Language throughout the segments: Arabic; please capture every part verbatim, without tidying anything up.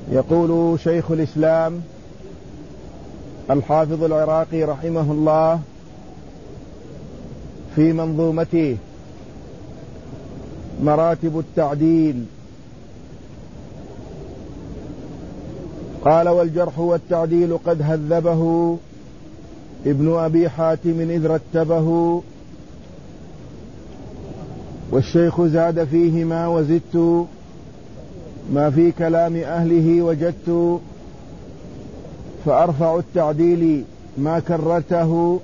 يقول شيخ الإسلام الحافظ العراقي رحمه الله في منظومته مراتب التعديل، قال: والجرح والتعديل قد هذبه ابن أبي حاتم إذ رتبه، والشيخ زاد فيهما وزدت، ما في كلام أهله وجدت، فأرفع التعديل ما كررته،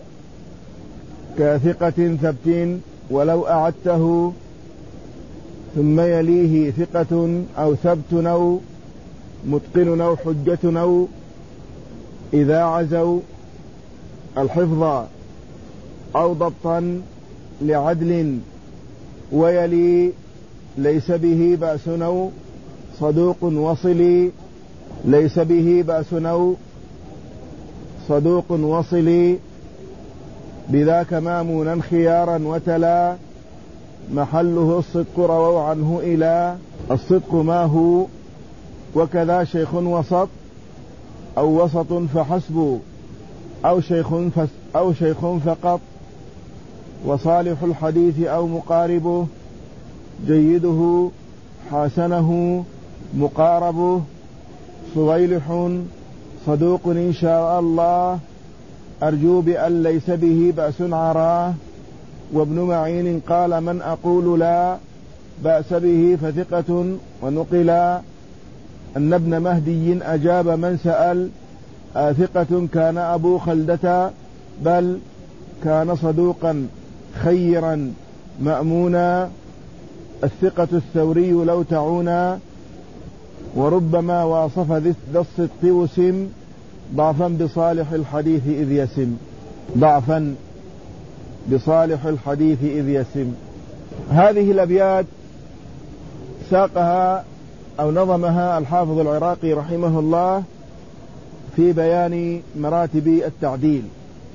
كثقة ثبت ولو أعدته، ثم يليه ثقة أو ثبت أو متقن أو حجة أو إذا عزوا الحفظ أو ضبطا لعدل، ويلي ليس به بأس أو صدوق وصلي، ليس به بأس أو صدوق وصلي، بذاك مامونا خيارا وتلا، محله الصدق رووا عنه إلى الصدق ما هو، وكذا شيخ وسط أو وسط فحسب، أو شيخ أو شيخ فقط، وصالح الحديث أو مقاربه، جيده حسنه مقاربه، صويلح صدوق إن شاء الله، أرجو بأن ليس به بأس عراه، وابن معين قال: من أقول لا بأس به فثقة، ونقلا أن ابن مهدي أجاب من سأل، آثقة كان أبو خلدة، بل كان صدوقا خيرا مأمونا، الثقة الثوري لو تعونا، وربما واصف ذا الصدق وسم، ضعفا بصالح الحديث إذ يسم، ضعفا بصالح الحديث إذ يسم. هذه الأبيات ساقها أو نظمها الحافظ العراقي رحمه الله في بيان مراتب التعديل،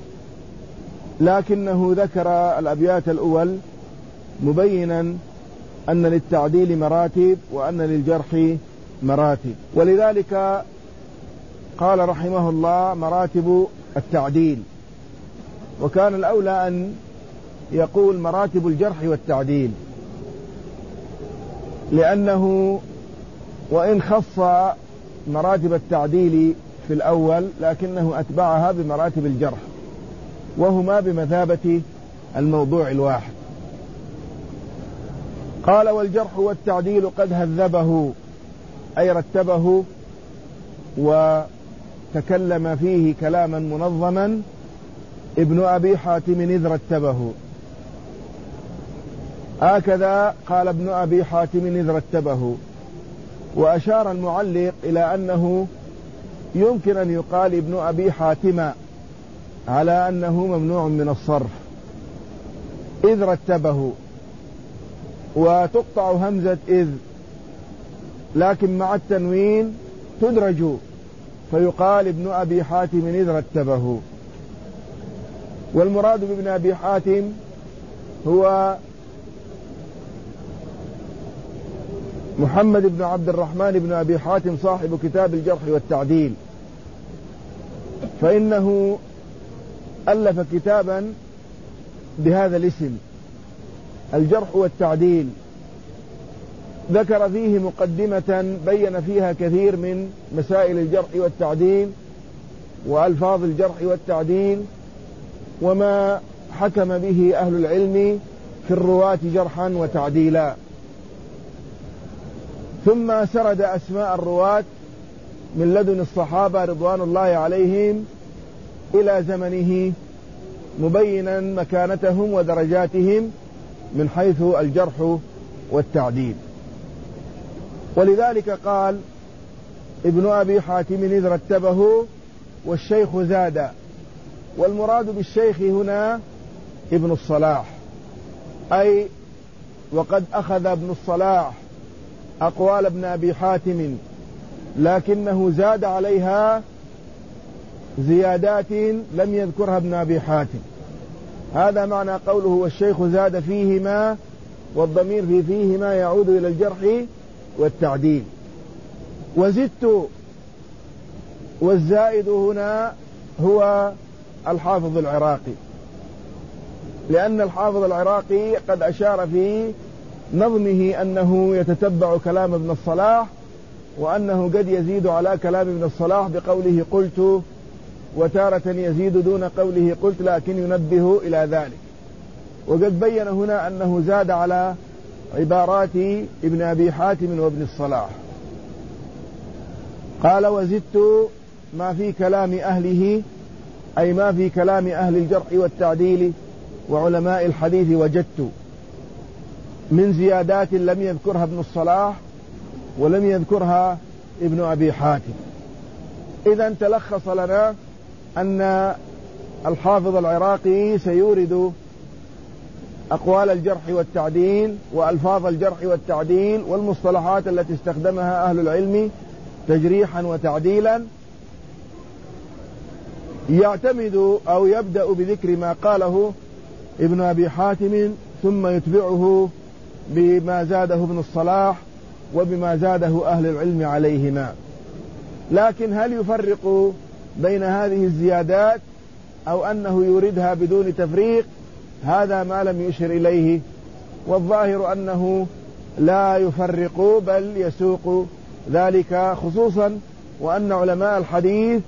لكنه ذكر الأبيات الأول مبينا أن للتعديل مراتب وأن للجرح مراتب، ولذلك قال رحمه الله مراتب التعديل، وكان الأولى أن يقول مراتب الجرح والتعديل، لأنه وإن خص مراتب التعديل في الأول لكنه أتبعها بمراتب الجرح، وهما بمثابة الموضوع الواحد. قال: والجرح والتعديل قد هذبه، أي رتبه وتكلم فيه كلاما منظما، ابن أبي حاتم إذ رتبه. هكذا قال ابن أبي حاتم إذ رتبه، وأشار المعلق إلى أنه يمكن أن يقال ابن أبي حاتم على أنه ممنوع من الصرف، إذ رتبه، وتقطع همزة إذ، لكن مع التنوين تدرج فيقال ابن أبي حاتم إذ رتبه. والمراد بابن أبي حاتم هو محمد بن عبد الرحمن بن أبي حاتم صاحب كتاب الجرح والتعديل، فإنه ألف كتابا بهذا الاسم الجرح والتعديل، ذكر فيه مقدمة بين فيها كثير من مسائل الجرح والتعديل وألفاظ الجرح والتعديل، وما حكم به أهل العلم في الرواة جرحا وتعديلا، ثم سرد أسماء الرواة من لدن الصحابة رضوان الله عليهم إلى زمنه، مبينا مكانتهم ودرجاتهم من حيث الجرح والتعديل. ولذلك قال ابن أبي حاتم إذ رتبه، والشيخ زاد، والمراد بالشيخ هنا ابن الصلاح، أي وقد أخذ ابن الصلاح أقوال ابن أبي حاتم، لكنه زاد عليها زيادات لم يذكرها ابن أبي حاتم. هذا معنى قوله والشيخ زاد فيهما، والضمير في فيهما يعود إلى الجرح والتعديل. وزدت والزائد هنا هو الحافظ العراقي، لأن الحافظ العراقي قد أشار في نظمه أنه يتتبع كلام ابن الصلاح، وأنه قد يزيد على كلام ابن الصلاح بقوله قلت، وتارة يزيد دون قوله قلت لكن ينبه إلى ذلك. وقد بين هنا أنه زاد على عبارات ابن أبي حاتم وابن الصلاح. قال وزدت ما في كلام أهله، أي ما في كلام أهل الجرح والتعديل وعلماء الحديث، وجدت من زيادات لم يذكرها ابن الصلاح ولم يذكرها ابن أبي حاتم. إذن تلخص لنا أن الحافظ العراقي سيورد أقوال الجرح والتعديل وألفاظ الجرح والتعديل والمصطلحات التي استخدمها أهل العلم تجريحا وتعديلا، يعتمد أو يبدأ بذكر ما قاله ابن أبي حاتم، ثم يتبعه بما زاده ابن الصلاح وبما زاده أهل العلم عليهما. لكن هل يفرق بين هذه الزيادات أو أنه يوردها بدون تفريق؟ هذا ما لم يشر إليه، والظاهر أنه لا يفرق بل يسوق ذلك، خصوصا وأن علماء الحديث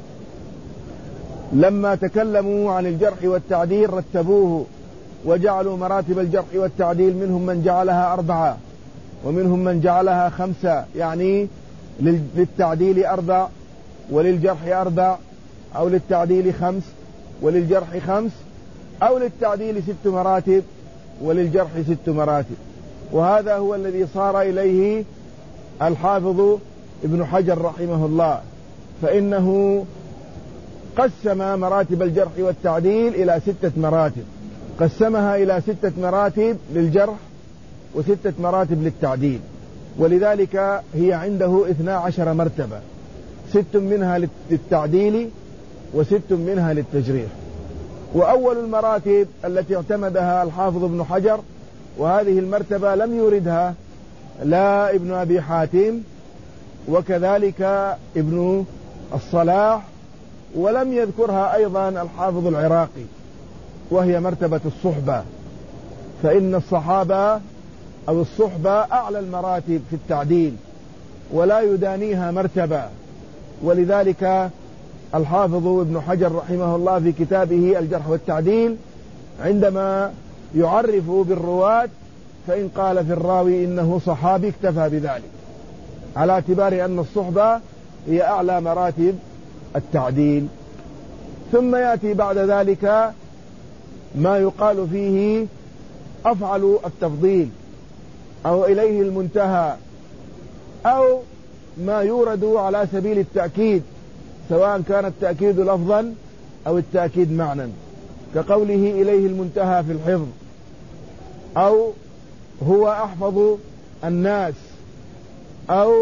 لما تكلموا عن الجرح والتعديل رتبوه وجعلوا مراتب الجرح والتعديل، منهم من جعلها أربعة ومنهم من جعلها خمسة، يعني للتعديل أربع وللجرح أربع، أو للتعديل خمس وللجرح خمس، أو للتعديل ست مراتب وللجرح ست مراتب. وهذا هو الذي صار إليه الحافظ ابن حجر رحمه الله، فإنه قسم مراتب الجرح والتعديل إلى ستة مراتب، قسمها إلى ستة مراتب للجرح وستة مراتب للتعديل، ولذلك هي عنده اثنا عشر مرتبة، ست منها للتعديل وست منها للتجريح. وأول المراتب التي اعتمدها الحافظ ابن حجر، وهذه المرتبة لم يوردها لا ابن أبي حاتم وكذلك ابن الصلاح، ولم يذكرها أيضا الحافظ العراقي، وهي مرتبة الصحبة، فإن الصحابة أو الصحبة أعلى المراتب في التعديل ولا يدانيها مرتبة. ولذلك الحافظ ابن حجر رحمه الله في كتابه الجرح والتعديل عندما يعرف بالرواة، فإن قال في الراوي إنه صحابي اكتفى بذلك، على اعتبار أن الصحبة هي أعلى مراتب التعديل. ثم يأتي بعد ذلك ما يقال فيه أفعل التفضيل أو إليه المنتهى، أو ما يورد على سبيل التأكيد، سواء كان التأكيد لفظا أو التأكيد معنى، كقوله إليه المنتهى في الحفظ، أو هو أحفظ الناس، أو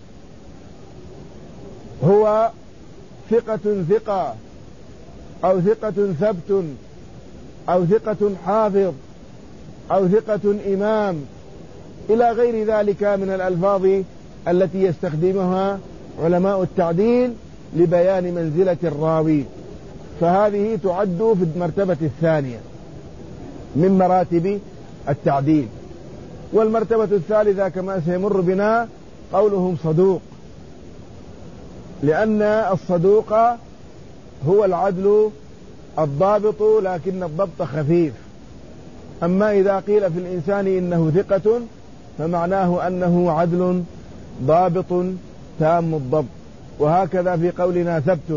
هو ثقة ثقة، أو ثقة ثبت، أو ثقة حافظ، أو ثقة إمام، إلى غير ذلك من الألفاظ التي يستخدمها علماء التعديل لبيان منزلة الراوي، فهذه تعد في المرتبة الثانية من مراتب التعديل. والمرتبة الثالثة كما سيمر بنا قولهم صدوق، لأن الصدوق هو العدل الضابط لكن الضبط خفيف. أما إذا قيل في الإنسان إنه ثقة فمعناه أنه عدل ضابط تام الضبط، وهكذا في قولنا ثبت.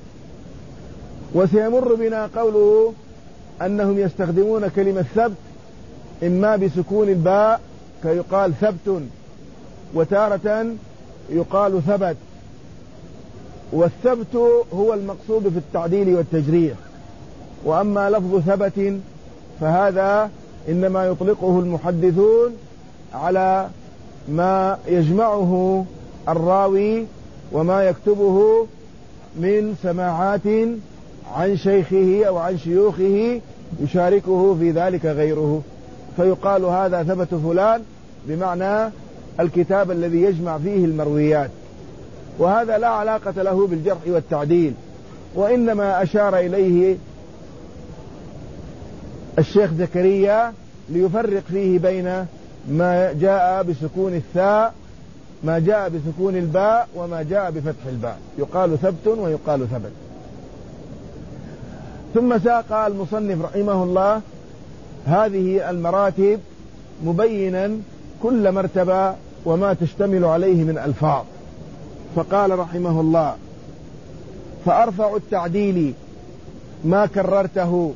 وسيمر بنا قوله أنهم يستخدمون كلمة ثبت إما بسكون الباء كيقال ثبت، وتارة يقال ثبت. والثبت هو المقصود في التعديل والتجريح، وأما لفظ ثبت فهذا إنما يطلقه المحدثون على ما يجمعه الراوي وما يكتبه من سماعات عن شيخه أو عن شيوخه يشاركه في ذلك غيره، فيقال هذا ثبت فلان، بمعنى الكتاب الذي يجمع فيه المرويات. وهذا لا علاقة له بالجرح والتعديل، وإنما أشار إليه الشيخ زكريا ليفرق فيه بين ما جاء بسكون الثاء، ما جاء بسكون الباء، وما جاء بفتح الباء، يقال ثبت ويقال ثبت. ثم ساق المصنف رحمه الله هذه المراتب مبينا كل مرتبة وما تشتمل عليه من ألفاظ، فقال رحمه الله: فأرفع التعديل ما كررته،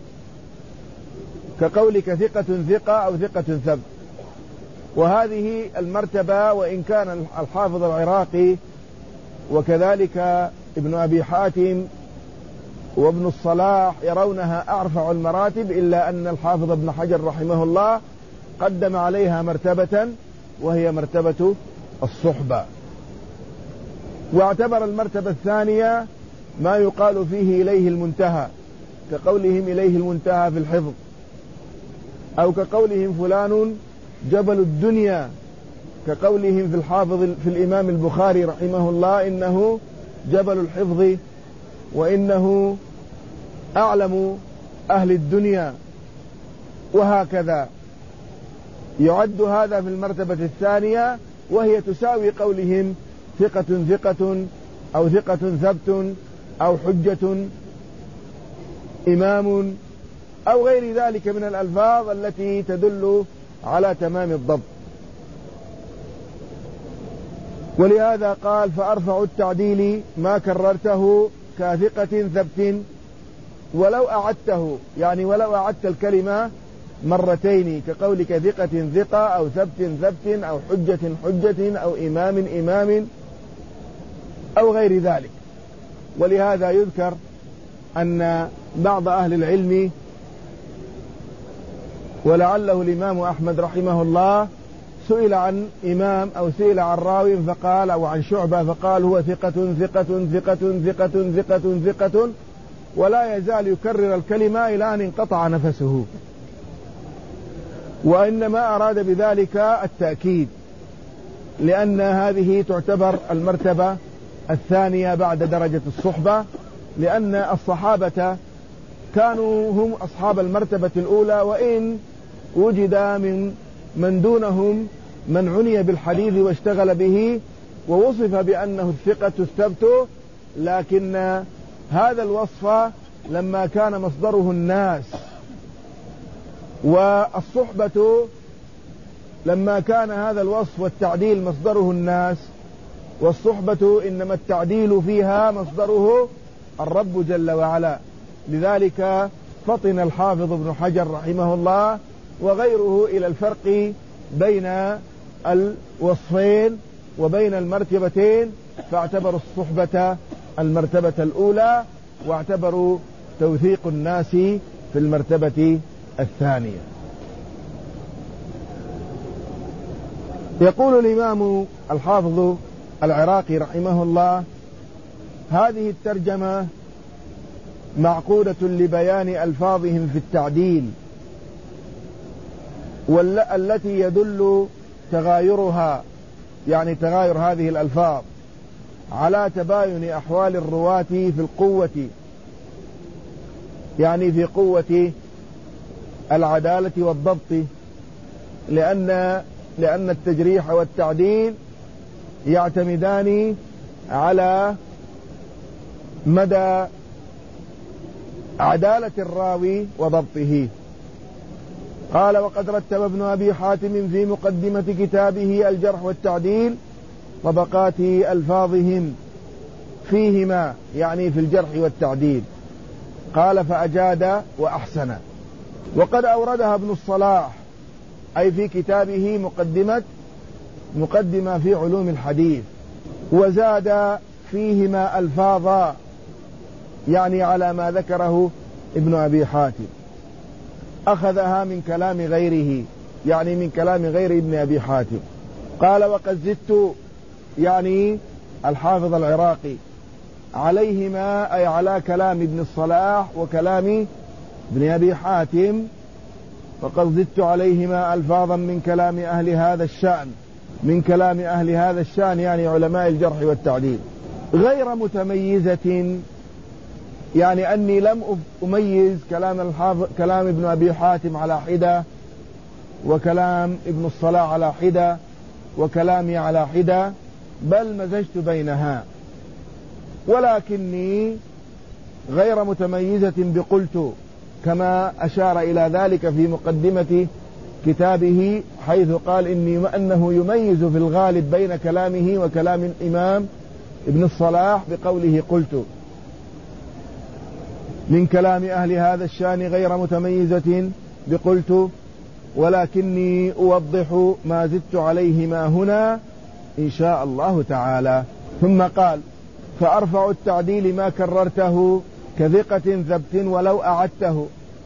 كقولك ثقة ثقة أو ثقة ثبت. وهذه المرتبة وإن كان الحافظ العراقي وكذلك ابن أبي حاتم وابن الصلاح يرونها أرفع المراتب، إلا أن الحافظ ابن حجر رحمه الله قدم عليها مرتبة وهي مرتبة الصحبة. واعتبر المرتبة الثانية ما يقال فيه إليه المنتهى، كقولهم إليه المنتهى في الحفظ، أو كقولهم فلان جبل الدنيا، كقولهم في الحافظ في الإمام البخاري رحمه الله إنه جبل الحفظ وإنه أعلم أهل الدنيا، وهكذا يعد هذا في المرتبة الثانية، وهي تساوي قولهم ثقة ثقة أو ثقة ثبت أو حجة إمام أو غير ذلك من الألفاظ التي تدل على تمام الضبط. ولهذا قال: فأرفع التعديل ما كررته كثقة ثبت ولو أعدته، يعني ولو أعدت الكلمة مرتين، كقولك ثقة ثقة أو ثبت ثبت أو حجة حجة أو إمام إمام أو غير ذلك. ولهذا يذكر أن بعض أهل العلم، ولعله الإمام أحمد رحمه الله، سئل عن إمام أو سئل عن راوي فقال، أو عن شعبة فقال هو ثقة ثقة ثقة ثقة ثقة ثقة، ولا يزال يكرر الكلمة إلى أن انقطع نفسه، وإنما أراد بذلك التأكيد، لأن هذه تعتبر المرتبة الثانية بعد درجة الصحبة، لأن الصحابة كانوا هم أصحاب المرتبة الأولى، وإن وجد من من دونهم من عني بالحديث واشتغل به ووصف بأنه الثقة الثبت، لكن هذا الوصف لما كان مصدره الناس، والصحبة لما كان هذا الوصف والتعديل مصدره الناس، والصحبة إنما التعديل فيها مصدره الرب جل وعلا. لذلك فطن الحافظ ابن حجر رحمه الله وغيره إلى الفرق بين الوصفين وبين المرتبتين، فاعتبروا الصحبة المرتبة الأولى، واعتبروا توثيق الناس في المرتبة الثانية. يقول الإمام الحافظ العراقي رحمه الله: هذه الترجمة معقودة لبيان ألفاظهم في التعديل، والتي يدل تغايرها، يعني تغاير هذه الألفاظ، على تباين أحوال الرواة في القوة، يعني في قوة العدالة والضبط، لأن لأن التجريح والتعديل يعتمدان على مدى عدالة الراوي وضبطه. قال: وقد رتب ابن أبي حاتم في مقدمة كتابه الجرح والتعديل طبقات ألفاظهم فيهما، يعني في الجرح والتعديل. قال: فأجاد وأحسن. وقد أوردها ابن الصلاح، أي في كتابه مقدمة مقدمة في علوم الحديث، وزاد فيهما ألفاظا، يعني على ما ذكره ابن أبي حاتم، أخذها من كلام غيره، يعني من كلام غير ابن أبي حاتم. قال: وقد زدت، يعني الحافظ العراقي، عليهما، أي على كلام ابن الصلاح وكلام ابن أبي حاتم، وقد زدت عليهما ألفاظا من كلام أهل هذا الشأن، من كلام أهل هذا الشأن يعني علماء الجرح والتعديل. غير متميزة، يعني أني لم أميز كلام الحافظ كلام ابن أبي حاتم على حدة، وكلام ابن الصلاح على حدة، وكلامي على حدة، بل مزجت بينها. ولكني غير متميزة بقلت، كما أشار إلى ذلك في مقدمة كتابه، حيث قال إني أنه يميز في الغالب بين كلامه وكلام الإمام ابن الصلاح بقوله قلت. من كلام أهل هذا الشان غير متميزة بقلت، ولكني أوضح ما زدت عليه ما هنا إن شاء الله تعالى. ثم قال: فأرفع التعديل ما كررته كثقة ثبت ولو أعدته.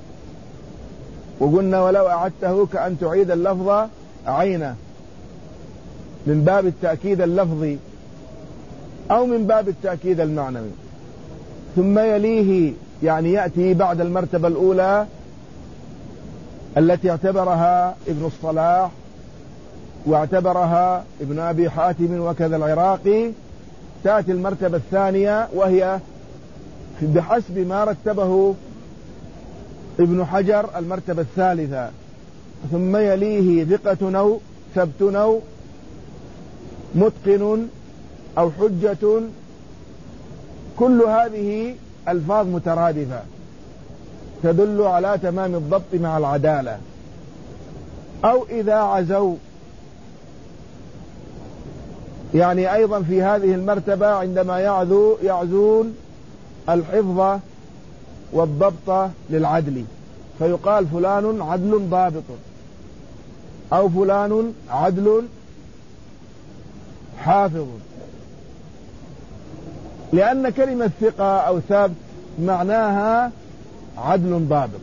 وقلنا ولو أعدته كأن تعيد اللفظ عينه، من باب التأكيد اللفظي أو من باب التأكيد المعنوي. ثم يليه، يعني يأتي بعد المرتبة الأولى التي اعتبرها ابن الصلاح واعتبرها ابن أبي حاتم وكذا العراقي، تأتي المرتبة الثانية وهي بحسب ما رتبه ابن حجر المرتبة الثالثة. ثم يليه ثقة أو ثبت أو متقن أو حجة. كل هذه ألفاظ مترادفة تدل على تمام الضبط مع العدالة. أو إذا عزوا، يعني أيضا في هذه المرتبة عندما يعزو يعزون الحفظ والضبط للعدل، فيقال فلان عدل ضابط، أو فلان عدل حافظ، لأن كلمة ثقة أو ثبت معناها عدل ضابط.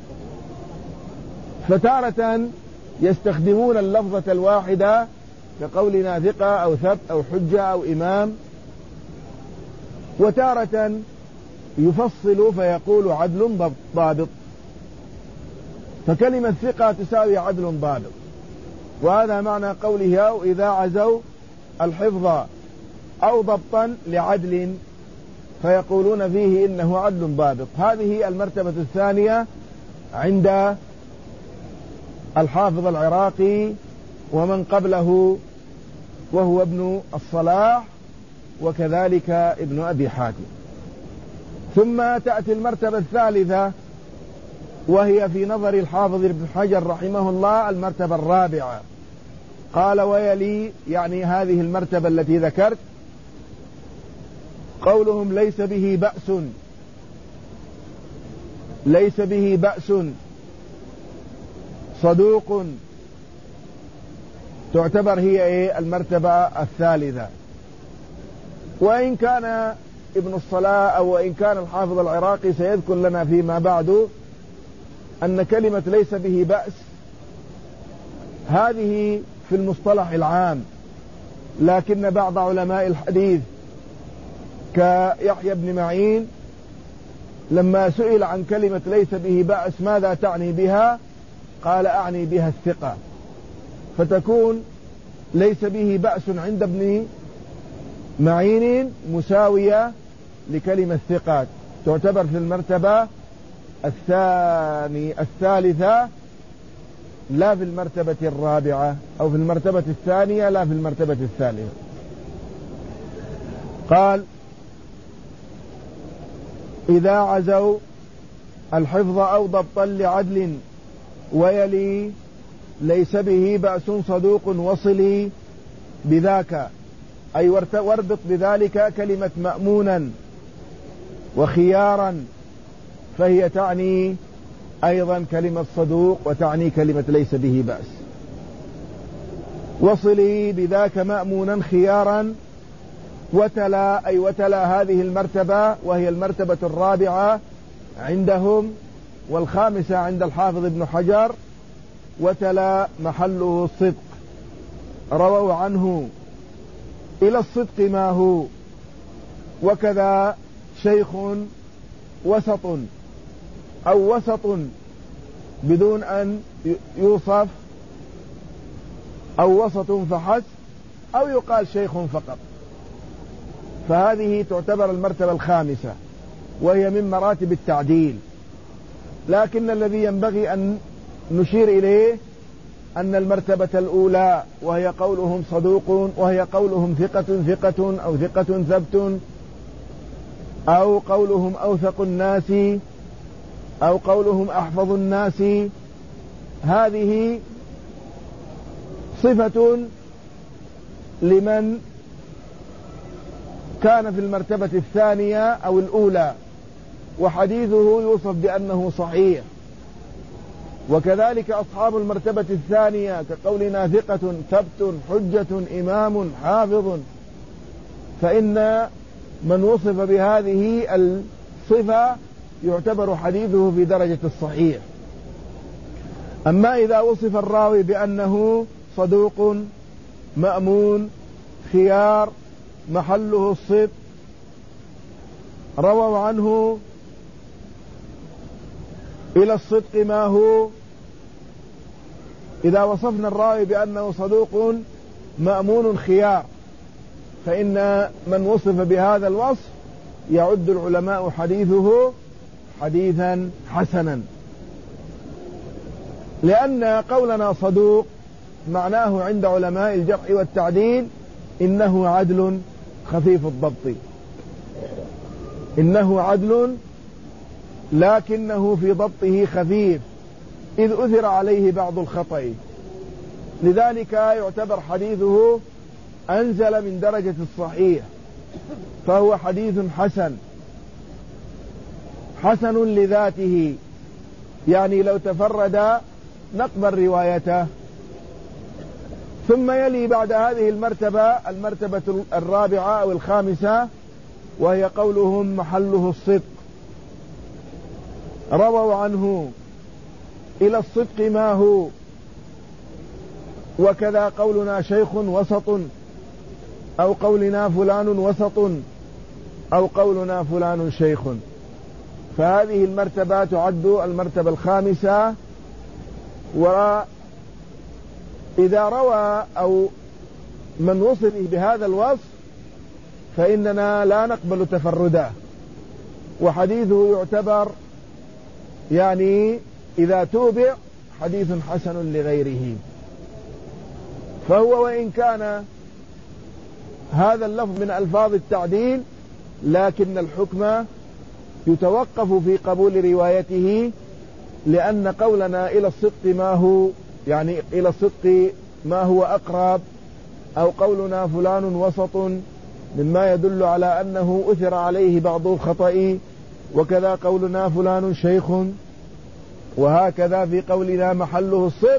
فتارة يستخدمون اللفظة الواحدة كقولنا ثقة أو ثبت أو حجة أو إمام، وتارة يفصل فيقول عدل ضابط. فكلمة ثقة تساوي عدل ضابط، وهذا معنى قوله أو إذا عزوا الحفظ أو ضبطا لعدل، فيقولون فيه إنه عدل ضابط. هذه المرتبة الثانية عند الحافظ العراقي ومن قبله، وهو ابن الصلاح وكذلك ابن أبي حاتم. ثم تأتي المرتبة الثالثة، وهي في نظر الحافظ ابن حجر رحمه الله المرتبة الرابعة. قال: ويلي، يعني هذه المرتبة التي ذكرت، قولهم ليس به بأس، ليس به بأس صدوق، تعتبر هي ايه المرتبة الثالثة. وإن كان ابن الصلاح أو وإن كان الحافظ العراقي سيذكر لنا فيما بعد أن كلمة ليس به بأس هذه في المصطلح العام، لكن بعض علماء الحديث كيحيى بن معين لما سئل عن كلمة ليس به بأس ماذا تعني بها، قال: أعني بها الثقة. فتكون ليس به بأس عند ابن معين مساوية لكلمة ثقات، تعتبر في المرتبة الثاني الثالثة لا في المرتبة الرابعة، أو في المرتبة الثانية لا في المرتبة الثالثة. قال: إذا عزوا الحفظ أو ضبطا لعدل. ويلي ليس به بأس صدوق وصلي بذاك، أي واربط بذلك كلمة مأمونا وخيارا، فهي تعني أيضا كلمة صدوق وتعني كلمة ليس به بأس. وصلي بذاك مأمونا خيارا. وتلا، أي وتلا هذه المرتبة وهي المرتبة الرابعة عندهم والخامسة عند الحافظ ابن حجر. وتلا محله الصدق، رووا عنه إلى الصدق ما هو. وكذا شيخ وسط أو وسط بدون أن يوصف، أو وسط فحسب، أو يقال شيخ فقط. فهذه تعتبر المرتبة الخامسة وهي من مراتب التعديل. لكن الذي ينبغي أن نشير إليه أن المرتبة الأولى وهي قولهم صدوق، وهي قولهم ثقة ثقة أو ثقة ثبت، أو قولهم أوثق الناس، أو قولهم أحفظ الناس، هذه صفة لمن كان في المرتبة الثانية أو الأولى وحديثه يوصف بأنه صحيح. وكذلك أصحاب المرتبة الثانية كقولنا ثقة ثبت حجة إمام حافظ، فإن من وصف بهذه الصفة يعتبر حديثه في درجة الصحيح. أما إذا وصف الراوي بأنه صدوق مأمون خيار محله الصدق رووا عنه إلى الصدق ما هو، إذا وصفنا الراوي بأنه صدوق مأمون خيار فإن من وصف بهذا الوصف يعد العلماء حديثه حديثا حسنا، لأن قولنا صدوق معناه عند علماء الجرح والتعديل إنه عدل خفيف الضبط، إنه عدل لكنه في ضبطه خفيف إذ أثر عليه بعض الخطأ، لذلك يعتبر حديثه أنزل من درجة الصحيح، فهو حديث حسن حسن لذاته، يعني لو تفرد نقبل روايته. ثم يلي بعد هذه المرتبة المرتبة الرابعة أو الخامسة وهي قولهم محله الصدق، رووا عنه إلى الصدق ما هو، وكذا قولنا شيخ وسط، أو قولنا فلان وسط، أو قولنا فلان شيخ، فهذه المرتبة تعد المرتبة الخامسة. وإذا روى أو من وصف بهذا الوصف فإننا لا نقبل تفرده، وحديثه يعتبر يعني إذا توبع حديث حسن لغيره. فهو وإن كان هذا اللفظ من ألفاظ التعديل لكن الحكم يتوقف في قبول روايته، لأن قولنا إلى الصدق ما هو يعني إلى الصدق ما هو أقرب، أو قولنا فلان وسط مما يدل على أنه أثر عليه بعض الخطأ، وكذا قولنا فلان شيخ، وهكذا في قولنا محله الصدق،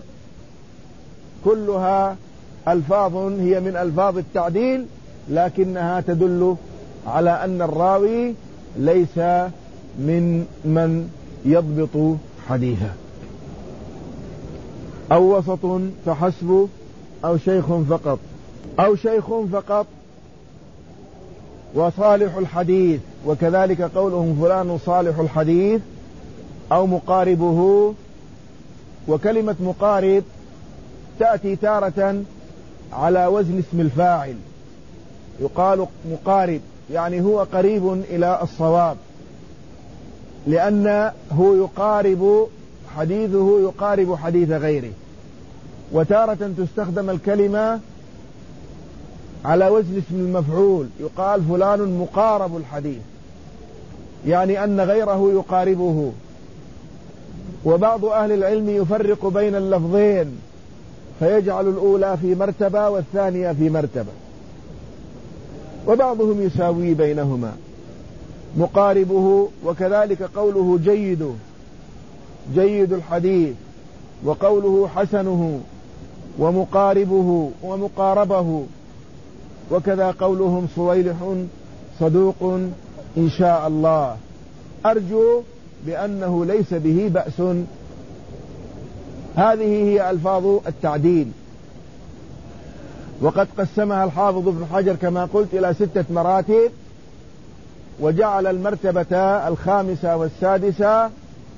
كلها ألفاظ هي من ألفاظ التعديل لكنها تدل على أن الراوي ليس من من يضبط حديثه. أو وسط فحسب، أو شيخ فقط، أو شيخ فقط وصالح الحديث، وكذلك قولهم فلان صالح الحديث أو مقاربه. وكلمة مقارب تأتي تارة على وزن اسم الفاعل، يقال مقارب يعني هو قريب إلى الصواب، لأنه يقارب حديثه يقارب حديث غيره. وتارة تستخدم الكلمة على وزن اسم المفعول، يقال فلان مقارب الحديث، يعني أن غيره يقاربه. وبعض أهل العلم يفرق بين اللفظين فيجعل الأولى في مرتبة والثانية في مرتبة، وبعضهم يساوي بينهما مقاربه. وكذلك قوله جيد جيد الحديث، وقوله حسنه، ومقاربه ومقاربه، وكذا قولهم صويلح صدوق إن شاء الله، أرجو بأنه ليس به بأس. هذه هي ألفاظ التعديل، وقد قسمها الحافظ ابن حجر كما قلت إلى ستة مراتب، وجعل المرتبة الخامسة والسادسة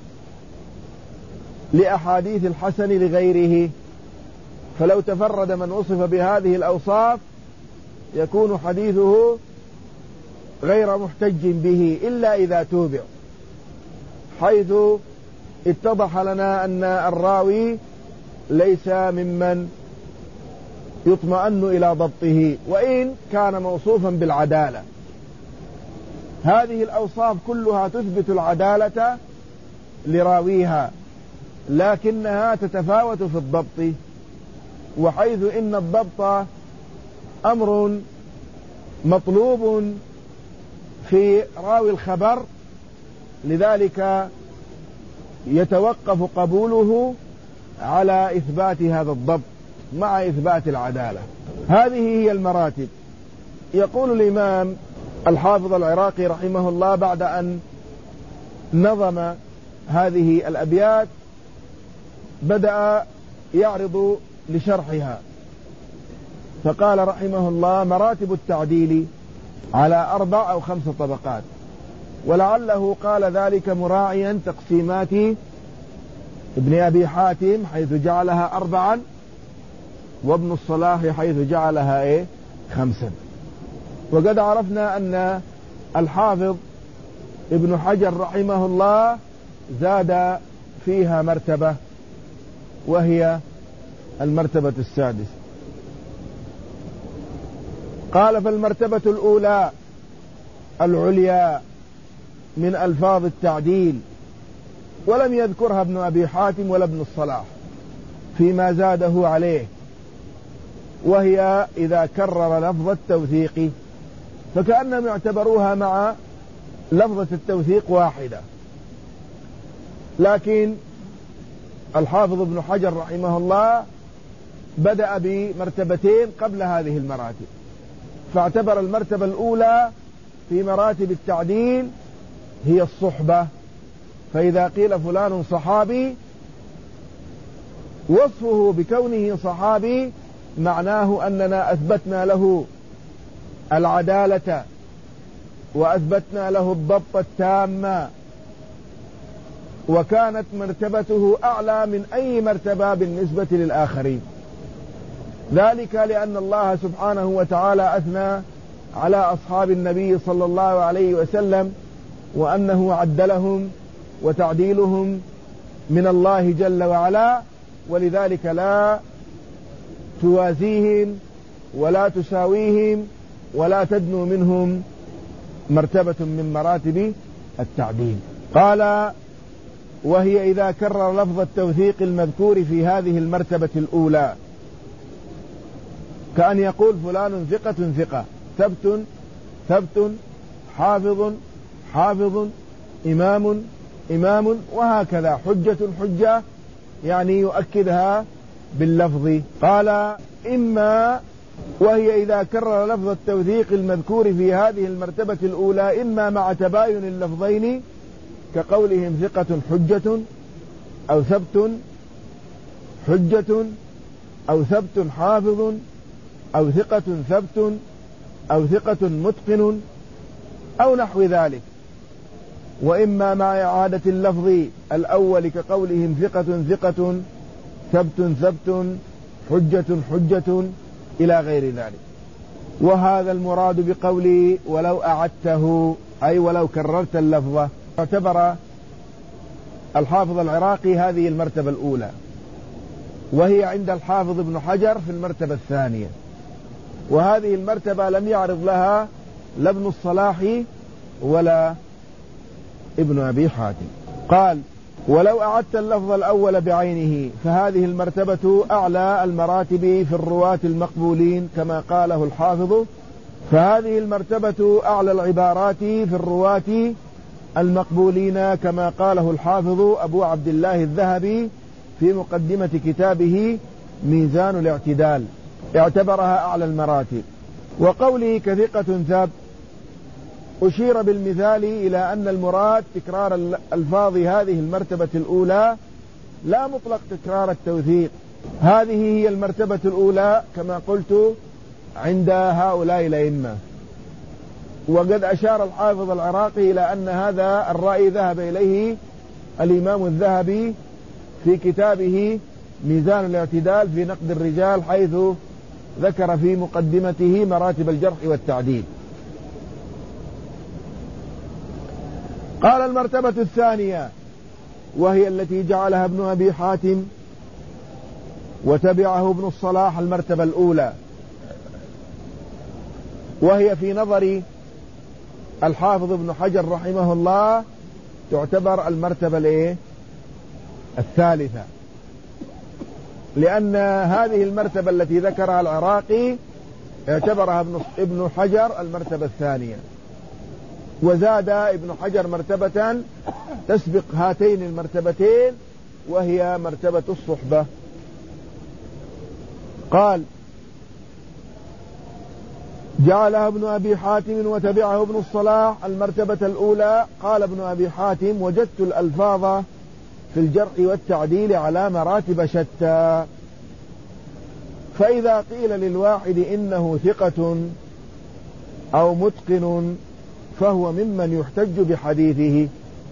لأحاديث الحسن لغيره. فلو تفرد من وصف بهذه الأوصاف يكون حديثه غير محتج به إلا إذا توبع، حيث اتضح لنا أن الراوي ليس ممن يطمئن إلى ضبطه وإن كان موصوفا بالعدالة. هذه الأوصاف كلها تثبت العدالة لراويها، لكنها تتفاوت في الضبط، وحيث إن الضبط أمر مطلوب في راوي الخبر، لذلك يتوقف قبوله على إثبات هذا الضبط مع إثبات العدالة. هذه هي المراتب. يقول الإمام الحافظ العراقي رحمه الله بعد أن نظم هذه الأبيات بدأ يعرض لشرحها، فقال رحمه الله: مراتب التعديل على أربع أو خمس طبقات، ولعله قال ذلك مراعيا تقسيمات ابن أبي حاتم حيث جعلها أربعا، وابن الصلاح حيث جعلها إيه خمسا. وقد عرفنا أن الحافظ ابن حجر رحمه الله زاد فيها مرتبة، وهي المرتبة السادسة. قال: فالمرتبة الأولى العليا من ألفاظ التعديل، ولم يذكرها ابن أبي حاتم ولا ابن الصلاح فيما زاده عليه، وهي إذا كرر لفظ التوثيق، فكأنهم يعتبروها مع لفظة التوثيق واحدة. لكن الحافظ ابن حجر رحمه الله بدأ بمرتبتين قبل هذه المراتب، فاعتبر المرتبة الأولى في مراتب التعديل هي الصحبة، فإذا قيل فلان صحابي وصفه بكونه صحابي معناه أننا أثبتنا له العدالة وأثبتنا له الضبط التام، وكانت مرتبته أعلى من أي مرتبة بالنسبة للآخرين، ذلك لأن الله سبحانه وتعالى أثنى على أصحاب النبي صلى الله عليه وسلم وأنه عدلهم، وتعديلهم من الله جل وعلا، ولذلك لا توازيهم ولا تساويهم ولا تدنو منهم مرتبة من مراتب التعديل. قال: وهي إذا كرر لفظ التوثيق المذكور في هذه المرتبة الأولى، كأن يقول فلان ثقة ثقة، ثبت ثبت، حافظ حافظ، إمام إمام، وهكذا، حجة حجة، يعني يؤكدها باللفظ. قال: إما وهي إذا كرر لفظ التوثيق المذكور في هذه المرتبة الأولى إما مع تباين اللفظين كقولهم ثقة حجة، أو ثبت حجة، أو ثبت حافظ، أو ثقة ثبت، أو ثقة متقن، أو نحو ذلك، وإما مع إعادة اللفظ الأول كقولهم ثقة ثقة، ثبت ثبت، حجة حجة، إلى غير ذلك. وهذا المراد بقولي ولو أعدته، أي ولو كررت اللفظة. اعتبر الحافظ العراقي هذه المرتبة الأولى، وهي عند الحافظ ابن حجر في المرتبة الثانية، وهذه المرتبة لم يعرض لها لا ابن الصلاح ولا ابن أبي حاتم. قال: ولو أعدت اللفظ الأول بعينه فهذه المرتبة أعلى المراتب في الرواة المقبولين كما قاله الحافظ، فهذه المرتبة أعلى العبارات في الرواة المقبولين كما قاله الحافظ أبو عبد الله الذهبي في مقدمة كتابه ميزان الاعتدال، اعتبرها أعلى المراتب. وقوله كثقة ثابت أشير بالمثال إلى أن المراد تكرار الألفاظ هذه المرتبة الأولى لا مطلق تكرار التوثيق. هذه هي المرتبة الأولى كما قلت عند هؤلاء الأئمة. وقد أشار الحافظ العراقي إلى أن هذا الرأي ذهب إليه الإمام الذهبي في كتابه ميزان الاعتدال في نقد الرجال، حيث ذكر في مقدمته مراتب الجرح والتعديل. قال المرتبة الثانية وهي التي جعلها ابن أبي حاتم وتبعه ابن الصلاح المرتبة الأولى، وهي في نظر الحافظ ابن حجر رحمه الله تعتبر المرتبة الايه الثالثة، لأن هذه المرتبة التي ذكرها العراقي اعتبرها ابن حجر المرتبة الثانية، وزاد ابن حجر مرتبة تسبق هاتين المرتبتين وهي مرتبة الصحبة. قال جعلها ابن أبي حاتم وتبعه ابن الصلاح المرتبة الأولى. قال ابن أبي حاتم وجدت الألفاظ في الجرح والتعديل على مراتب شتى، فإذا قيل للواحد إنه ثقة أو متقن فهو ممن يحتج بحديثه،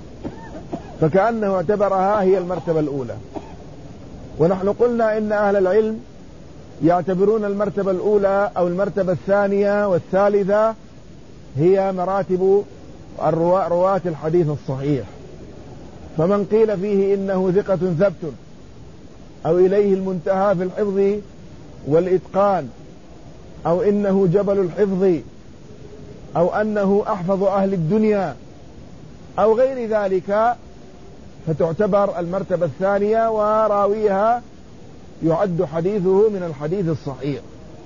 فكأنه اعتبرها هي المرتبة الأولى. ونحن قلنا إن أهل العلم يعتبرون المرتبة الأولى أو المرتبة الثانية والثالثة هي مراتب رواة الحديث الصحيح، فمن قيل فيه إنه ثقة ثبت أو إليه المنتهى في الحفظ والإتقان أو إنه جبل الحفظ أو أنه أحفظ أهل الدنيا أو غير ذلك، فتعتبر المرتبة الثانية وراويها يعد حديثه من الحديث الصحيح.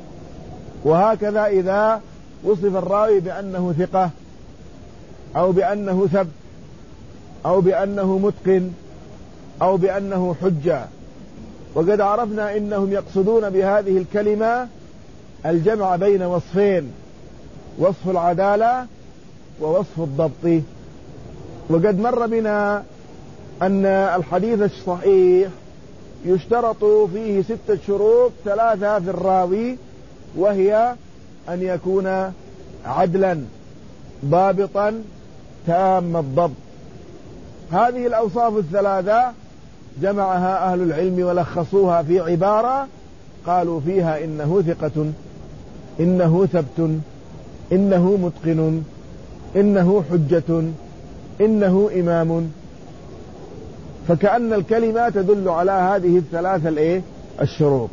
وهكذا إذا وصف الراوي بأنه ثقة أو بأنه ثبت أو بأنه متقن أو بأنه حجة. وقد عرفنا إنهم يقصدون بهذه الكلمة الجمع بين وصفين، وصف العدالة ووصف الضبط. وقد مر بنا أن الحديث الصحيح يشترط فيه ستة شروط، ثلاثة في الراوي، وهي أن يكون عدلا ضابطا تام الضبط. هذه الأوصاف الثلاثة جمعها أهل العلم ولخصوها في عبارة قالوا فيها إنه ثقة، إنه ثبت، إنه متقن، إنه حجة، إنه إمام. فكأن الكلمة تدل على هذه الثلاثة الايه الشروط.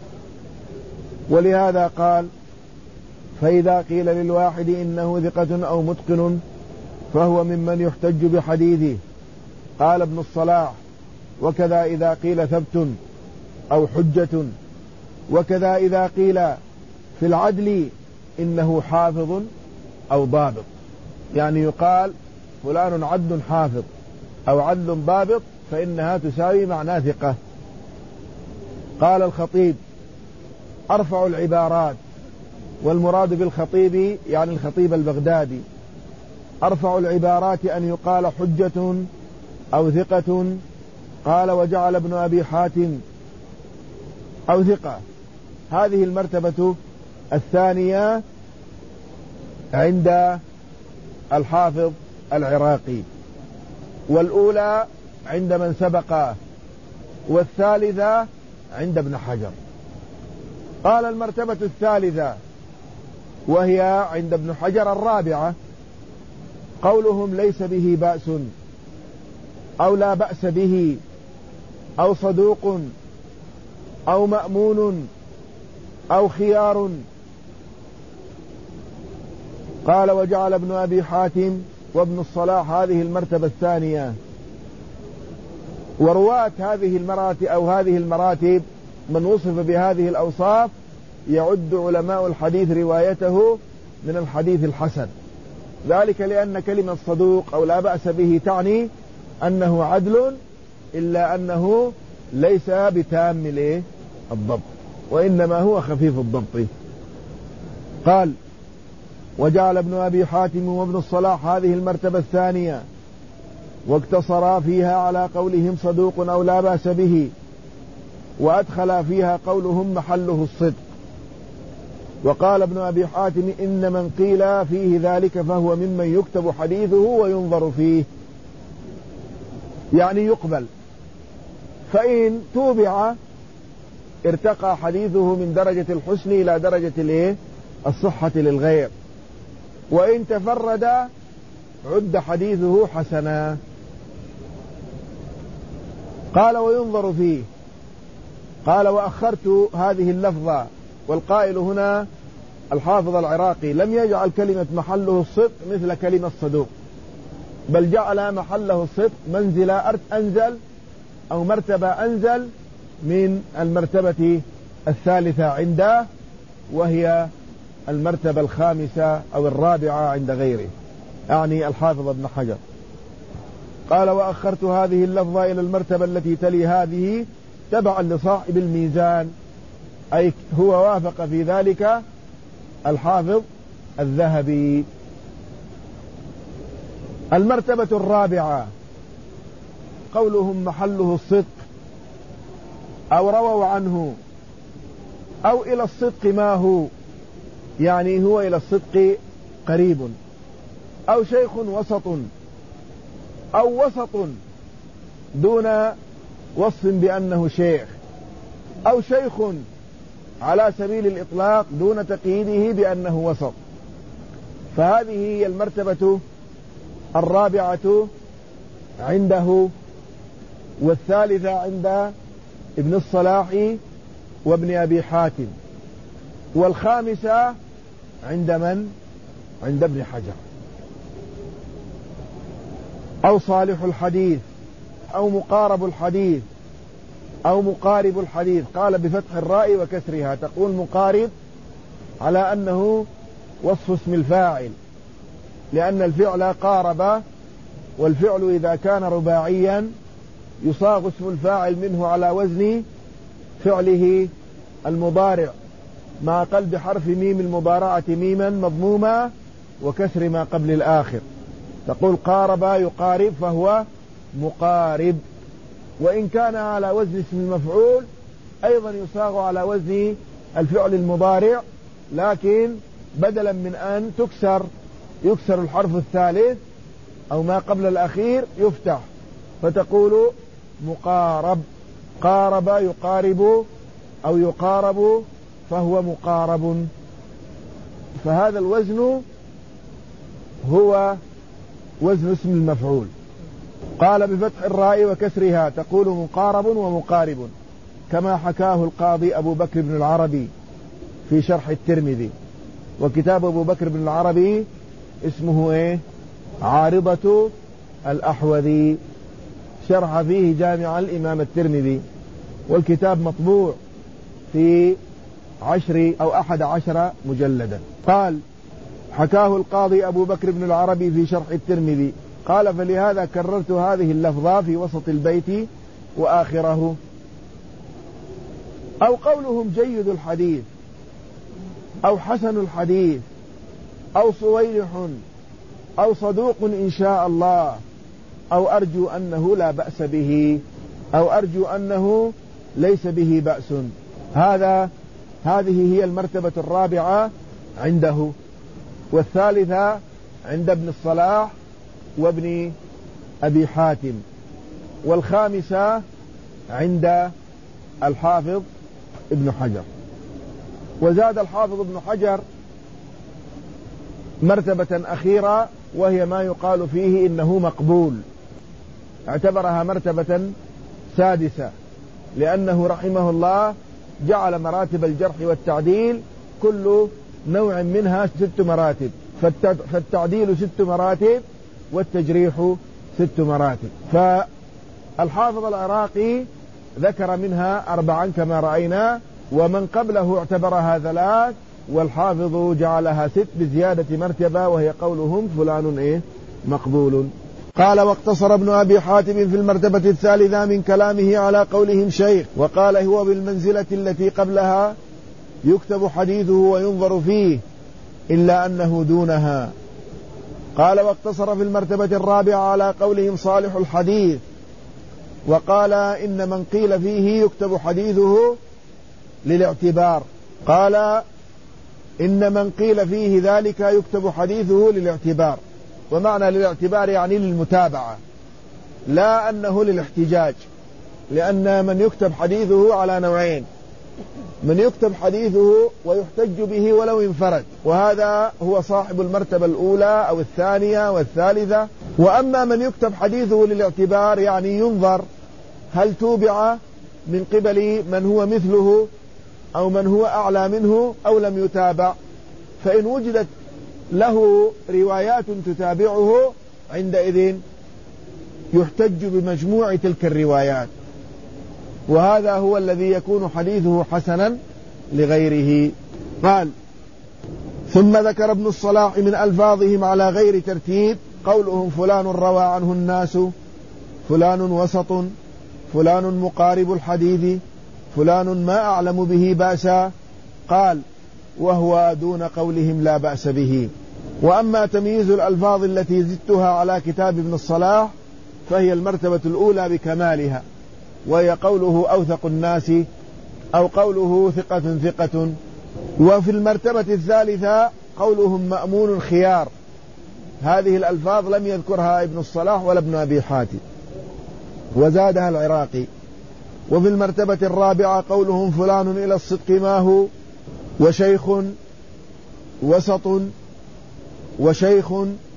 ولهذا قال فإذا قيل للواحد إنه ثقة أو متقن فهو ممن يحتج بحديثه. قال ابن الصلاح وكذا إذا قيل ثبت أو حجة، وكذا إذا قيل في العدل إنه حافظ أو ضابط، يعني يقال فلان عدل حافظ أو عدل ضابط فإنها تساوي معنى ثقة. قال الخطيب أرفع العبارات، والمراد بالخطيب يعني الخطيب البغدادي، أرفع العبارات أن يقال حجة أو ثقة. قال وجعل ابن أبي حاتم أو ثقة. هذه المرتبة الثانية عند الحافظ العراقي، والأولى عند من سبقه، والثالثة عند ابن حجر. قال المرتبة الثالثة وهي عند ابن حجر الرابعة قولهم ليس به بأس أو لا بأس به أو صدوق أو مأمون أو خيار. قال وجعل ابن أبي حاتم وابن الصلاح هذه المرتبة الثانية. ورواة هذه المراتب أو هذه المراتب من وصف بهذه الأوصاف يعد علماء الحديث روايته من الحديث الحسن، ذلك لأن كلمة صدوق أو لا بأس به تعني أنه عدل إلا أنه ليس بتام الضبط وإنما هو خفيف الضبط. قال وجعل ابن أبي حاتم وابن الصلاح هذه المرتبة الثانية، واقتصرا فيها على قولهم صدوق أو لا بأس به، وأدخل فيها قولهم محله الصدق. وقال ابن أبي حاتم إن من قيل فيه ذلك فهو ممن يكتب حديثه وينظر فيه، يعني يقبل، فإن توبع ارتقى حديثه من درجة الحسن إلى درجة الايه الصحة للغير، وإن تفرد عد حديثه حسنا. قال وينظر فيه. قال وأخرت هذه اللفظة، والقائل هنا الحافظ العراقي لم يجعل كلمة محله الصدق مثل كلمة صدوق، بل جعل محله الصدق منزلة أنزل أو مرتبة أنزل من المرتبة الثالثة عنده، وهي المرتبة الخامسة أو الرابعة عند غيره، يعني الحافظ ابن حجر. قال وأخرت هذه اللفظة إلى المرتبة التي تلي هذه تبعا لصاحب الميزان، أي هو وافق في ذلك الحافظ الذهبي. المرتبة الرابعة قولهم محله الصدق أو رووا عنه أو إلى الصدق ما هو، يعني هو إلى الصدق قريب، أو شيخ وسط، أو وسط دون وصف بأنه شيخ، أو شيخ على سبيل الإطلاق دون تقييده بأنه وسط. فهذه هي المرتبة الرابعة عنده، والثالثة عند ابن الصلاح وابن أبي حاتم، والخامسة عند من؟ عند ابن حجر. أو صالح الحديث، أو مقارب الحديث، أو مقارب الحديث. قال بفتح الراء وكسرها، تقول مقارب على أنه وصف اسم الفاعل، لأن الفعل قارب، والفعل إذا كان رباعيا يصاغ اسم الفاعل منه على وزن فعله المضارع مع قلب حرف ميم المضارعة ميما مضمومة وكسر ما قبل الآخر. تقول قارب يقارب فهو مقارب. وإن كان على وزن اسم المفعول أيضا يصاغ على وزن الفعل المضارع، لكن بدلا من أن تكسر يكسر الحرف الثالث أو ما قبل الأخير يفتح، فتقول مقارب. قارب يقارب أو يقارب فهو مقارب. فهذا الوزن هو وزن اسم المفعول. قال بفتح الراء وكسرها، تقول مقارب ومقارب، كما حكاه القاضي أبو بكر بن العربي في شرح الترمذي. وكتاب أبو بكر بن العربي اسمه إيه؟ عارضة الأحوذي، شرح فيه جامع الإمام الترمذي، والكتاب مطبوع في عشر أو أحد عشر مجلدا. قال حكاه القاضي أبو بكر بن العربي في شرح الترمذي، قال فلهذا كررت هذه اللفظة في وسط البيت وآخره. أو قولهم جيد الحديث، أو حسن الحديث، أو صويح، أو صدوق إن شاء الله، أو أرجو أنه لا بأس به، أو أرجو أنه ليس به بأس. هذا هذه هي المرتبة الرابعة عنده، والثالثة عند ابن الصلاح وابن أبي حاتم، والخامسة عند الحافظ ابن حجر. وزاد الحافظ ابن حجر مرتبة أخيرة، وهي ما يقال فيه إنه مقبول، اعتبرها مرتبة سادسة، لأنه رحمه الله جعل مراتب الجرح والتعديل كل نوع منها ست مراتب، فالتعديل ست مراتب والتجريح ست مراتب. فالحافظ العراقي ذكر منها أربعا كما رأينا، ومن قبله اعتبرها ثلاث، والحافظ جعلها ست بزيادة مرتبة، وهي قولهم فلان إيه مقبول. قال واقتصر ابن أبي حاتم في المرتبة الثالثة من كلامه على قولهم شيخ، وقال هو بالمنزلة التي قبلها يكتب حديثه وينظر فيه، إلا أنه دونها. قال واقتصر في المرتبة الرابعة على قولهم صالح الحديث، وقال إن من قيل فيه يكتب حديثه للاعتبار. قال إن من قيل فيه ذلك يكتب حديثه للاعتبار، ومعنى للاعتبار يعني للمتابعة، لا أنه للاحتجاج، لأن من يكتب حديثه على نوعين: من يكتب حديثه ويحتج به ولو انفرد، وهذا هو صاحب المرتبة الأولى أو الثانية والثالثة. وأما من يكتب حديثه للاعتبار، يعني ينظر هل توبع من قبل من هو مثله أو من هو أعلى منه أو لم يتابع، فإن وجدت له روايات تتابعه عندئذ يحتج بمجموع تلك الروايات، وهذا هو الذي يكون حديثه حسنا لغيره. قال: ثم ذكر ابن الصلاح من ألفاظهم على غير ترتيب قولهم فلان روى عنه الناس، فلان وسط، فلان مقارب الحديث، فلان ما أعلم به بأسا. قال: وهو دون قولهم لا بأس به. وأما تمييز الألفاظ التي زدتها على كتاب ابن الصلاح فهي المرتبة الأولى بكمالها، وهي قوله أوثق الناس أو قوله ثقة ثقة. وفي المرتبة الثالثة قولهم مأمون خيار، هذه الألفاظ لم يذكرها ابن الصلاح ولا ابن أبي حاتم، وزادها العراقي. وفي المرتبة الرابعة قولهم فلان إلى الصدق ما هو، وشيخ، وسط، وشيخ،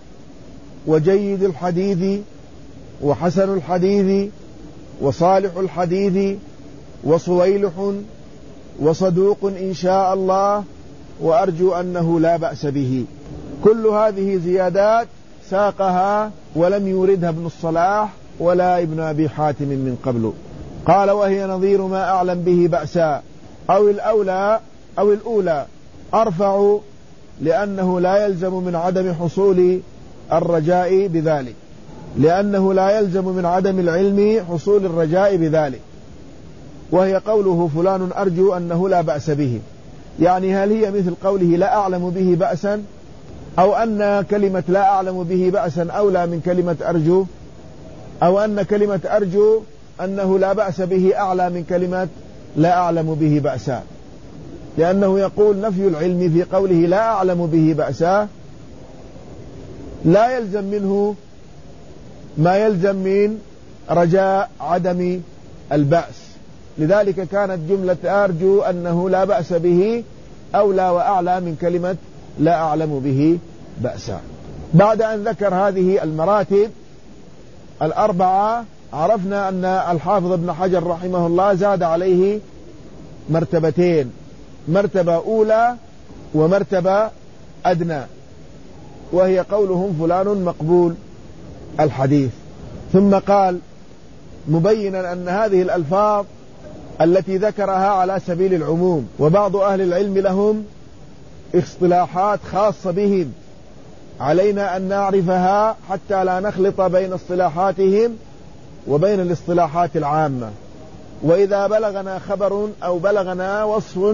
وجيد الحديث، وحسن الحديث، وصالح الحديث، وصويلح، وصدوق إن شاء الله، وأرجو أنه لا بأس به. كل هذه زيادات ساقها ولم يوردها ابن الصلاح ولا ابن أبي حاتم من قبل. قال: وهي نظير ما أعلم به بأسا، أو الأولى أو الأولى أرفع، لأنه لا يلزم من عدم حصول الرجاء بذلك، لأنه لا يلزم من عدم العلم حصول الرجاء بذلك. وهي قوله فلان أرجو أنه لا بأس به، يعني هل هي مثل قوله لا أعلم به بأسا، أو أن كلمة لا أعلم به بأسا أولى من كلمة أرجو، أو أن كلمة أرجو أنه لا بأس به أعلى من كلمة لا أعلم به بأسا، لأنه يقول نفي العلم في قوله لا أعلم به بأسا لا يلزم منه ما يلزم من رجاء عدم البأس، لذلك كانت جملة أرجو أنه لا بأس به أولى وأعلى من كلمة لا أعلم به بأسا. بعد أن ذكر هذه المراتب الأربعة عرفنا أن الحافظ ابن حجر رحمه الله زاد عليه مرتبتين، مرتبة أولى ومرتبة أدنى، وهي قولهم فلان مقبول الحديث. ثم قال مبينا أن هذه الألفاظ التي ذكرها على سبيل العموم، وبعض أهل العلم لهم اصطلاحات خاصة بهم، علينا أن نعرفها حتى لا نخلط بين اصطلاحاتهم وبين الاصطلاحات العامة. وإذا بلغنا خبر أو بلغنا وصف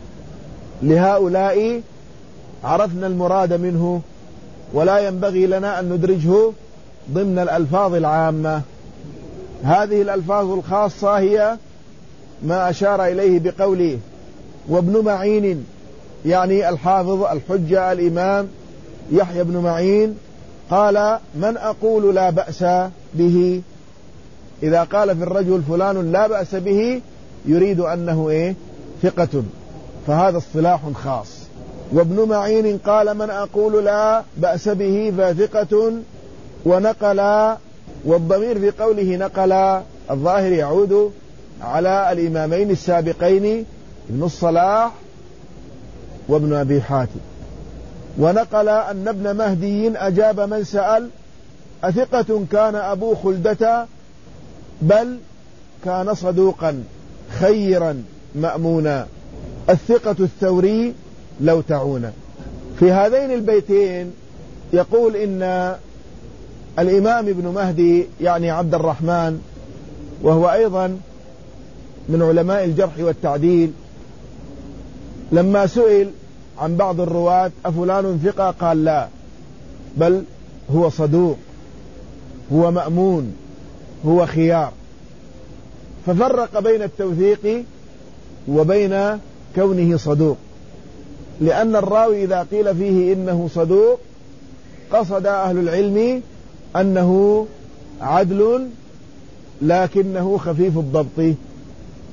لهؤلاء عرفنا المراد منه، ولا ينبغي لنا أن ندرجه ضمن الألفاظ العامة. هذه الألفاظ الخاصة هي ما أشار إليه بقوله وابن معين، يعني الحافظ الحجة الإمام يحيى بن معين قال من أقول لا بأس به، إذا قال في الرجل فلان لا بأس به يريد أنه إيه؟ ثقة، فهذا اصطلاح خاص. وابن معين قال من أقول لا بأس به فثقة، ونقل، والضمير في قوله نقل الظاهر يعود على الإمامين السابقين ابن الصلاح وابن أبي حاتم. ونقل أن ابن مهدي أجاب من سأل أثقة كان أبو خلدة بل كان صدوقا خيرا مأمونا، الثقة الثوري لو تعون. في هذين البيتين يقول إن الإمام ابن مهدي يعني عبد الرحمن، وهو أيضا من علماء الجرح والتعديل، لما سئل عن بعض الرواة أفلان ثقة قال لا، بل هو صدوق، هو مأمون، هو خيار. ففرق بين التوثيق وبين كونه صدوق، لأن الراوي إذا قيل فيه إنه صدوق قصد أهل العلم أنه عدل لكنه خفيف الضبط،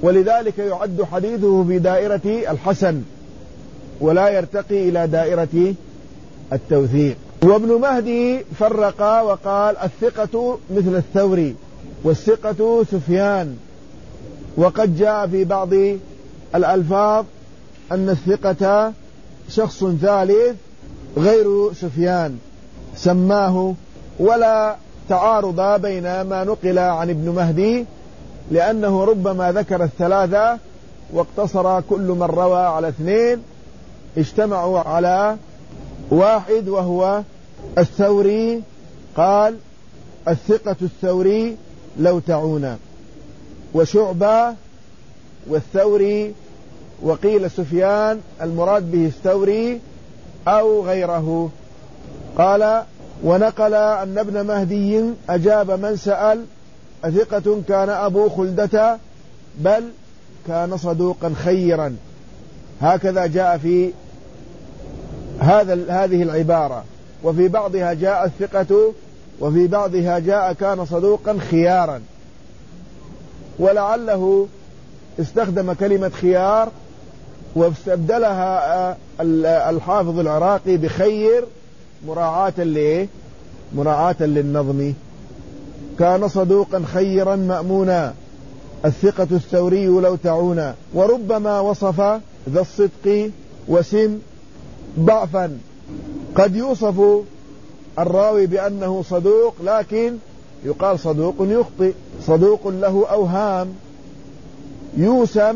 ولذلك يعد حديثه في دائرة الحسن ولا يرتقي إلى دائرة التوثيق. وابن مهدي فرق وقال الثقة مثل الثوري والثقة سفيان، وقد جاء في بعض الألفاظ أن الثقة شخص ثالث غير سفيان سماه، ولا تعارض بين ما نقل عن ابن مهدي، لأنه ربما ذكر الثلاثة واقتصر كل من روى على اثنين، اجتمعوا على واحد وهو الثوري. قال الثقة الثوري لو تعون، وشعبة والثوري، وقيل سفيان المراد به الثوري أو غيره. قال ونقل أن ابن مهدي أجاب من سأل أثقة كان أبو خلدة بل كان صدوقا خيرا. هكذا جاء في هذا هذه العبارة، وفي بعضها جاء الثقة وفي بعضها جاء كان صدوقا خيارا، ولعله استخدم كلمة خيار واستبدلها الحافظ العراقي بخير مراعاة لإيه؟ مراعاة للنظم. كان صدوقا خيرا مأمونا الثقة الثوري لو تعونا. وربما وصف ذا الصدق وسم ضعفا، قد يوصف الراوي بأنه صدوق لكن يقال صدوق يخطئ، صدوق له أوهام، يوسم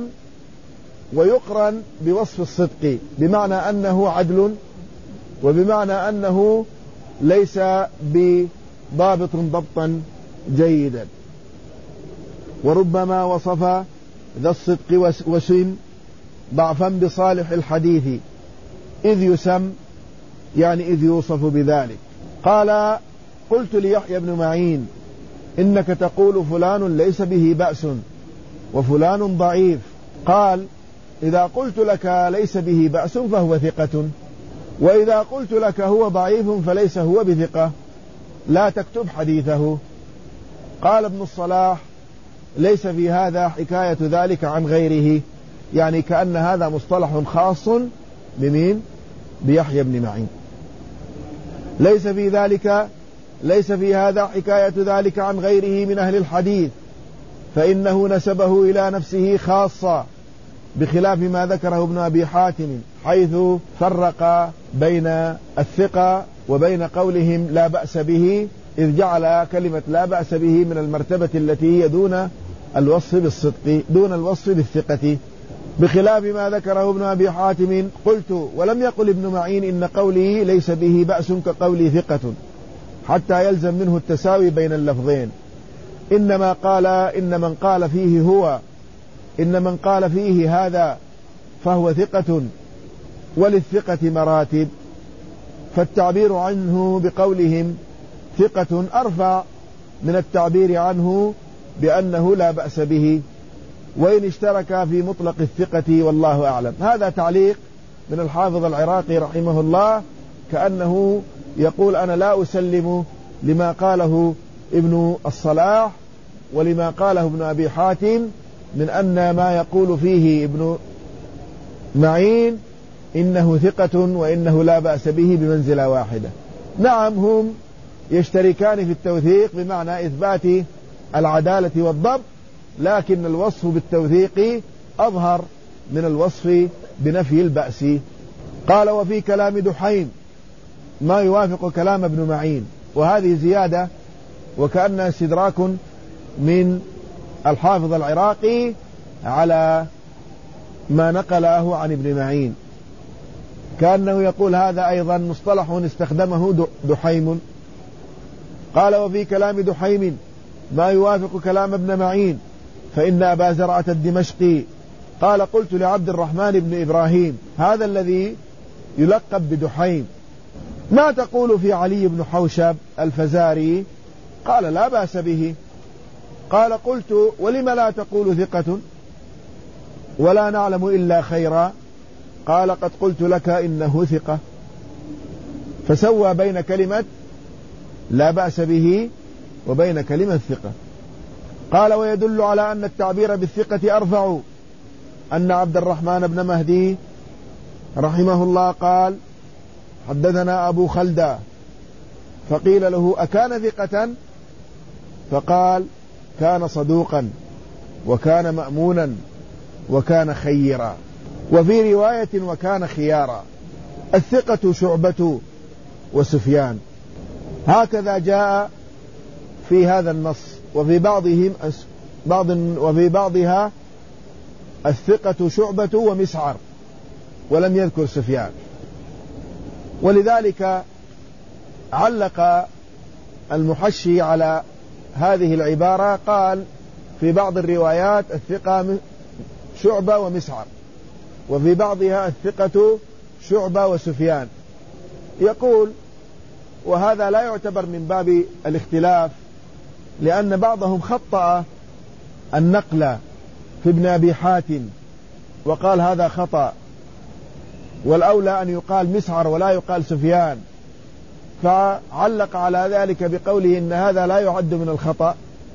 ويقرن بوصف الصدق بمعنى أنه عدل، وبمعنى أنه ليس بضابط ضبطا جيدا. وربما وصف ذا الصدق وسم ضعفا بصالح الحديث إذ يسم، يعني إذ يوصف بذلك. قال قلت ليحيى بن معين إنك تقول فلان ليس به بأس وفلان ضعيف. قال إذا قلت لك ليس به بأس فهو ثقة، وإذا قلت لك هو ضعيف فليس هو بثقة، لا تكتب حديثه. قال ابن الصلاح ليس في هذا حكاية ذلك عن غيره، يعني كأن هذا مصطلح خاص بمين؟ بيحيى بن معين. ليس في ذلك ليس في هذا حكاية ذلك عن غيره من أهل الحديث، فإنه نسبه إلى نفسه خاصة، بخلاف ما ذكره ابن أبي حاتم حيث فرق بين الثقة وبين قولهم لا بأس به، إذ جعل كلمة لا بأس به من المرتبة التي هي دون الوصف بالصدق، دون الوصف بالثقة، بخلاف ما ذكره ابن أبي حاتم. قلت ولم يقل ابن معين إن قوله ليس به بأس كقولي ثقة حتى يلزم منه التساوي بين اللفظين، إنما قال إن من قال فيه هو إن من قال فيه هذا فهو ثقة، وللثقة مراتب، فالتعبير عنه بقولهم ثقة أرفع من التعبير عنه بأنه لا بأس به، وإن اشترك في مطلق الثقة والله أعلم. هذا تعليق من الحافظ العراقي رحمه الله، كأنه يقول أنا لا أسلم لما قاله ابن الصلاح ولما قاله ابن أبي حاتم من أن ما يقول فيه ابن معين إنه ثقة وإنه لا بأس به بمنزلة واحدة. نعم هم يشتركان في التوثيق بمعنى إثبات العدالة والضبط، لكن الوصف بالتوثيق أظهر من الوصف بنفي البأس. قال وفي كلام دحيم ما يوافق كلام ابن معين، وهذه زيادة وكأنها استدراك من الحافظ العراقي على ما نقله عن ابن معين، كأنه يقول هذا أيضا مصطلح استخدمه دحيم. قال وفي كلام دحيم ما يوافق كلام ابن معين، فإن أبا زرعة الدمشقي قال قلت لعبد الرحمن بن إبراهيم هذا الذي يلقب بدحيم ما تقول في علي بن حوشب الفزاري؟ قال لا بأس به. قال قلت ولم لا تقول ثقة ولا نعلم إلا خيرا؟ قال قد قلت لك إنه ثقة. فسوى بين كلمة لا بأس به وبين كلمة ثقة. قال ويدل على أن التعبير بالثقة أرفع أن عبد الرحمن بن مهدي رحمه الله قال حدثنا أبو خلدة فقيل له أكان ثقة؟ فقال كان صدوقا وكان مأمونا وكان خيرا، وفي رواية وكان خيارا. الثقة شعبة وسفيان، هكذا جاء في هذا النص. وفي بعضهم بعض وفي بعضها الثقة شعبة ومسعر، ولم يذكر سفيان. ولذلك علق المحشي على هذه العبارة، قال في بعض الروايات الثقة شعبة ومسعر، وفي بعضها الثقة شعبة وسفيان. يقول وهذا لا يعتبر من باب الاختلاف، لأن بعضهم خطأ النقل في ابن أبي حاتم وقال هذا خطأ، والأولى أن يقال مسعر ولا يقال سفيان، فعلق على ذلك بقوله إن هذا لا يعد من الخطأ.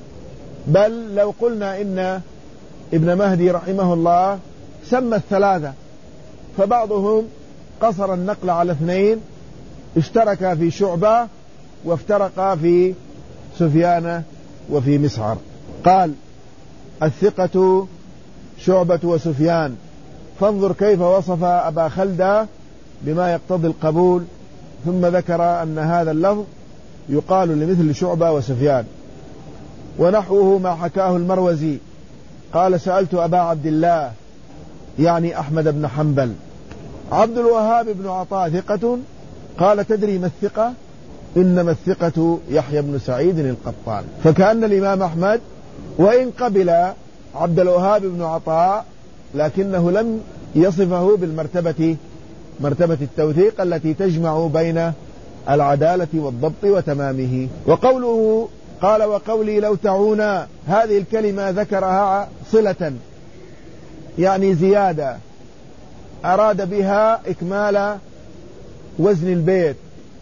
بل لو قلنا إن ابن مهدي رحمه الله سمى الثلاثة، فبعضهم قصر النقل على اثنين، اشترك في شعبة وافترق في سفيان وفي مسعر. قال الثقة شعبة وسفيان، فانظر كيف وصف أبا خلدة بما يقتضي القبول، ثم ذكر أن هذا اللفظ يقال لمثل شعبة وسفيان. ونحوه ما حكاه المروزي قال سألت أبا عبد الله يعني أحمد بن حنبل عبد الوهاب بن عطاء ثقة؟ قال تدري ما الثقة؟ إنما الثقة يحيى بن سعيد القطان. فكأن الإمام أحمد وإن قبل عبد الوهاب بن عطاء لكنه لم يصفه بالمرتبة مرتبة التوثيق التي تجمع بين العدالة والضبط وتمامه. وقوله قال وقولي لو تعونا، هذه الكلمة ذكرها صلة يعني زيادة، أراد بها إكمال وزن البيت،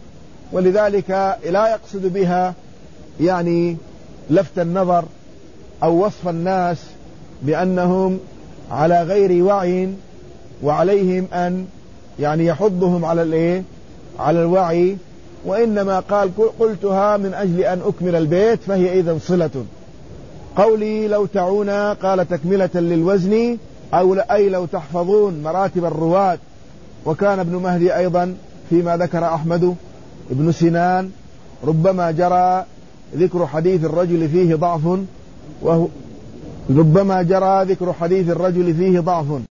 ولذلك لا يقصد بها يعني لفت النظر أو وصف الناس بأنهم على غير وعي وعليهم أن يعني يحضهم على الايه على الوعي، وإنما قال قلتها من أجل أن أكمل البيت، فهي إذن صلة. قولي لو تعونا قال تكملة للوزن، أو أي لو تحفظون مراتب الرواة. وكان ابن مهدي أيضا فيما ذكر أحمد ابن سنان ربما جرى ذكر حديث الرجل فيه ضعف، وهو ربما جرى ذكر حديث الرجل فيه ضعف